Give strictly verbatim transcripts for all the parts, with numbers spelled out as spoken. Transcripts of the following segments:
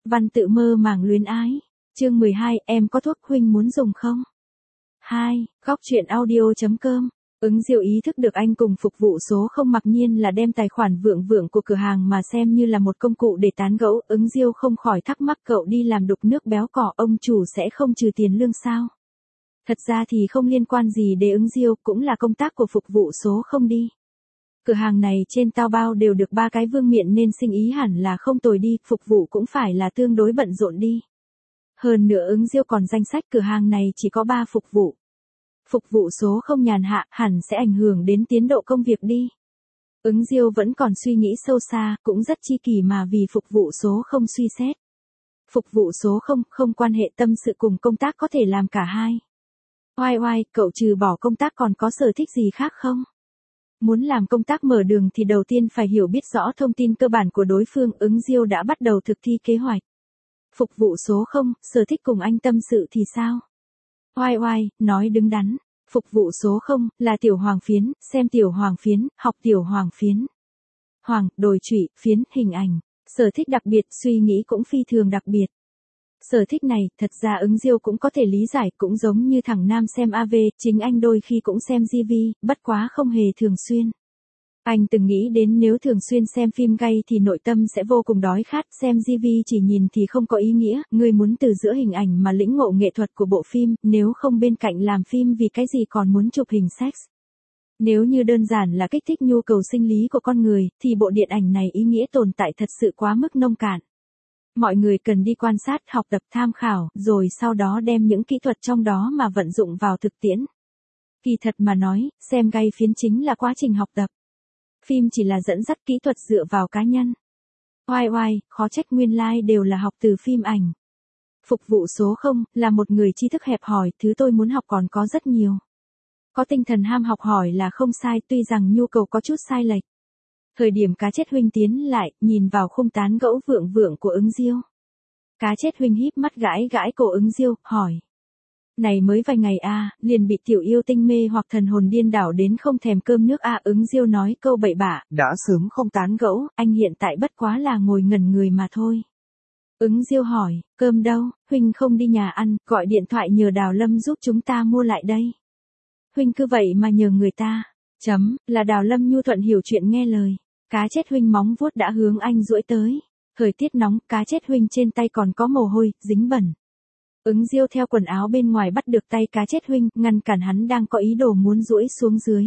Văn tự mơ màng luyến ái. Chương mười hai, em có thuốc huynh muốn dùng không? hai. Góc truyện audio.com. Ứng Diêu ý thức được anh cùng phục vụ số không mặc nhiên là đem tài khoản vượng vượng của cửa hàng mà xem như là một công cụ để tán gẫu. Ứng Diêu không khỏi thắc mắc cậu đi làm đục nước béo cỏ ông chủ sẽ không trừ tiền lương sao? Thật ra thì không liên quan gì đến Ứng Diêu, cũng là công tác của phục vụ số không đi. Cửa hàng này trên Taobao đều được ba cái vương miện nên sinh ý hẳn là không tồi đi, phục vụ cũng phải là tương đối bận rộn đi. Hơn nữa Ứng Diêu còn danh sách cửa hàng này chỉ có ba phục vụ. Phục vụ số không nhàn hạ, hẳn sẽ ảnh hưởng đến tiến độ công việc đi. Ứng Diêu vẫn còn suy nghĩ sâu xa, cũng rất chi kỷ mà vì phục vụ số không suy xét. Phục vụ số không, không quan hệ tâm sự cùng công tác có thể làm cả hai. Oai oai, cậu trừ bỏ công tác còn có sở thích gì khác không? Muốn làm công tác mở đường thì đầu tiên phải hiểu biết rõ thông tin cơ bản của đối phương. Ứng Diêu đã bắt đầu thực thi kế hoạch. Phục vụ số không, sở thích cùng anh tâm sự thì sao? Oai oai, nói đứng đắn. Phục vụ số không, là tiểu hoàng phiến, xem tiểu hoàng phiến, học tiểu hoàng phiến. Hoàng, đồi trụy, phiến, hình ảnh. Sở thích đặc biệt, suy nghĩ cũng phi thường đặc biệt. Sở thích này, thật ra Ứng Diêu cũng có thể lý giải, cũng giống như thằng Nam xem a vê, chính anh đôi khi cũng xem gi vê, bất quá không hề thường xuyên. Anh từng nghĩ đến nếu thường xuyên xem phim gay thì nội tâm sẽ vô cùng đói khát, xem gi vê chỉ nhìn thì không có ý nghĩa, người muốn từ giữa hình ảnh mà lĩnh ngộ nghệ thuật của bộ phim, nếu không bên cạnh làm phim vì cái gì còn muốn chụp hình sex. Nếu như đơn giản là kích thích nhu cầu sinh lý của con người, thì bộ điện ảnh này ý nghĩa tồn tại thật sự quá mức nông cạn. Mọi người cần đi quan sát, học tập, tham khảo, rồi sau đó đem những kỹ thuật trong đó mà vận dụng vào thực tiễn. Kỳ thật mà nói, xem gay phiến chính là quá trình học tập. Phim chỉ là dẫn dắt, kỹ thuật dựa vào cá nhân. Oai oai, khó trách nguyên lai like đều là học từ phim ảnh. Phục vụ số không, là một người tri thức hẹp hòi, thứ tôi muốn học còn có rất nhiều. Có tinh thần ham học hỏi là không sai, tuy rằng nhu cầu có chút sai lệch. Thời điểm cá chết huynh tiến lại, nhìn vào khung tán gẫu vượng vượng của Ứng Diêu. Cá chết huynh híp mắt gãi gãi cổ Ứng Diêu, hỏi. Này mới vài ngày a, à, liền bị tiểu yêu tinh mê hoặc thần hồn điên đảo đến không thèm cơm nước a à, Ứng Diêu nói câu bậy bạ, đã sớm không tán gẫu, anh hiện tại bất quá là ngồi ngẩn người mà thôi. Ứng Diêu hỏi, cơm đâu, huynh không đi nhà ăn, gọi điện thoại nhờ Đào Lâm giúp chúng ta mua lại đây. Huynh cứ vậy mà nhờ người ta, chấm, là Đào Lâm nhu thuận hiểu chuyện nghe lời. Cá chết huynh móng vuốt đã hướng anh duỗi tới. Thời tiết nóng, cá chết huynh trên tay còn có mồ hôi, dính bẩn. Ứng Diêu theo quần áo bên ngoài bắt được tay cá chết huynh, ngăn cản hắn đang có ý đồ muốn duỗi xuống dưới.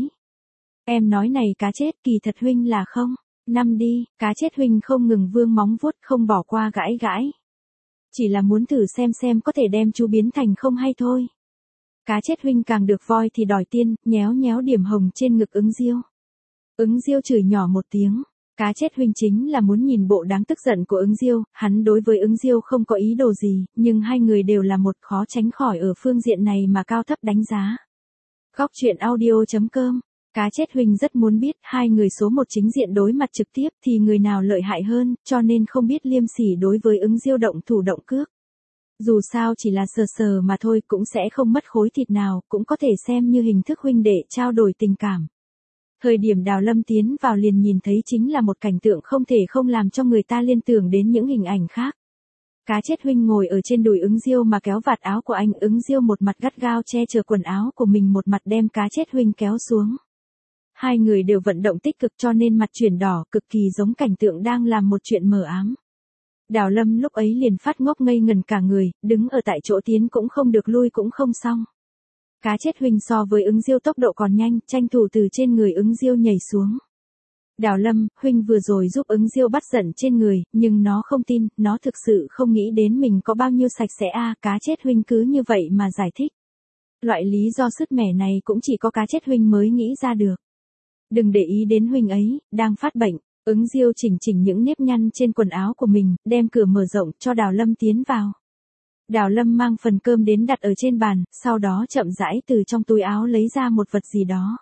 Em nói này cá chết, kỳ thật huynh là không. Năm đi, cá chết huynh không ngừng vương móng vuốt, không bỏ qua gãi gãi. Chỉ là muốn thử xem xem có thể đem chú biến thành không hay thôi. Cá chết huynh càng được voi thì đòi tiên, nhéo nhéo điểm hồng trên ngực Ứng Diêu. Ứng Diêu chửi nhỏ một tiếng, cá chết huynh chính là muốn nhìn bộ đáng tức giận của Ứng Diêu, hắn đối với Ứng Diêu không có ý đồ gì, nhưng hai người đều là một, khó tránh khỏi ở phương diện này mà cao thấp đánh giá. Góc truyện audio.com. Cá chết huynh rất muốn biết hai người số một chính diện đối mặt trực tiếp thì người nào lợi hại hơn, cho nên không biết liêm sỉ đối với Ứng Diêu động thủ động cước. Dù sao chỉ là sờ sờ mà thôi, cũng sẽ không mất khối thịt nào, cũng có thể xem như hình thức huynh đệ trao đổi tình cảm. Thời điểm Đào Lâm tiến vào liền nhìn thấy chính là một cảnh tượng không thể không làm cho người ta liên tưởng đến những hình ảnh khác. Cá chết huynh ngồi ở trên đùi Ứng Diêu mà kéo vạt áo của anh, Ứng Diêu một mặt gắt gao che chở quần áo của mình, một mặt đem cá chết huynh kéo xuống. Hai người đều vận động tích cực cho nên mặt chuyển đỏ, cực kỳ giống cảnh tượng đang làm một chuyện mờ ám. Đào Lâm lúc ấy liền phát ngốc ngây ngần cả người, đứng ở tại chỗ, tiến cũng không được, lui cũng không xong. Cá chết huynh so với Ứng Diêu tốc độ còn nhanh, tranh thủ từ trên người Ứng Diêu nhảy xuống. Đào Lâm, huynh vừa rồi giúp Ứng Diêu bắt giận trên người, nhưng nó không tin, nó thực sự không nghĩ đến mình có bao nhiêu sạch sẽ a, à, cá chết huynh cứ như vậy mà giải thích. Loại lý do sứt mẻ này cũng chỉ có cá chết huynh mới nghĩ ra được. Đừng để ý đến huynh ấy, đang phát bệnh. Ứng Diêu chỉnh chỉnh những nếp nhăn trên quần áo của mình, đem cửa mở rộng cho Đào Lâm tiến vào. Đào Lâm mang phần cơm đến đặt ở trên bàn, sau đó chậm rãi từ trong túi áo lấy ra một vật gì đó.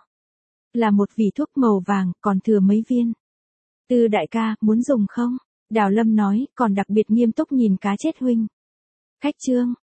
Là một vỉ thuốc màu vàng, còn thừa mấy viên. Tư đại ca, muốn dùng không? Đào Lâm nói, còn đặc biệt nghiêm túc nhìn cá chết huynh. Khách trương,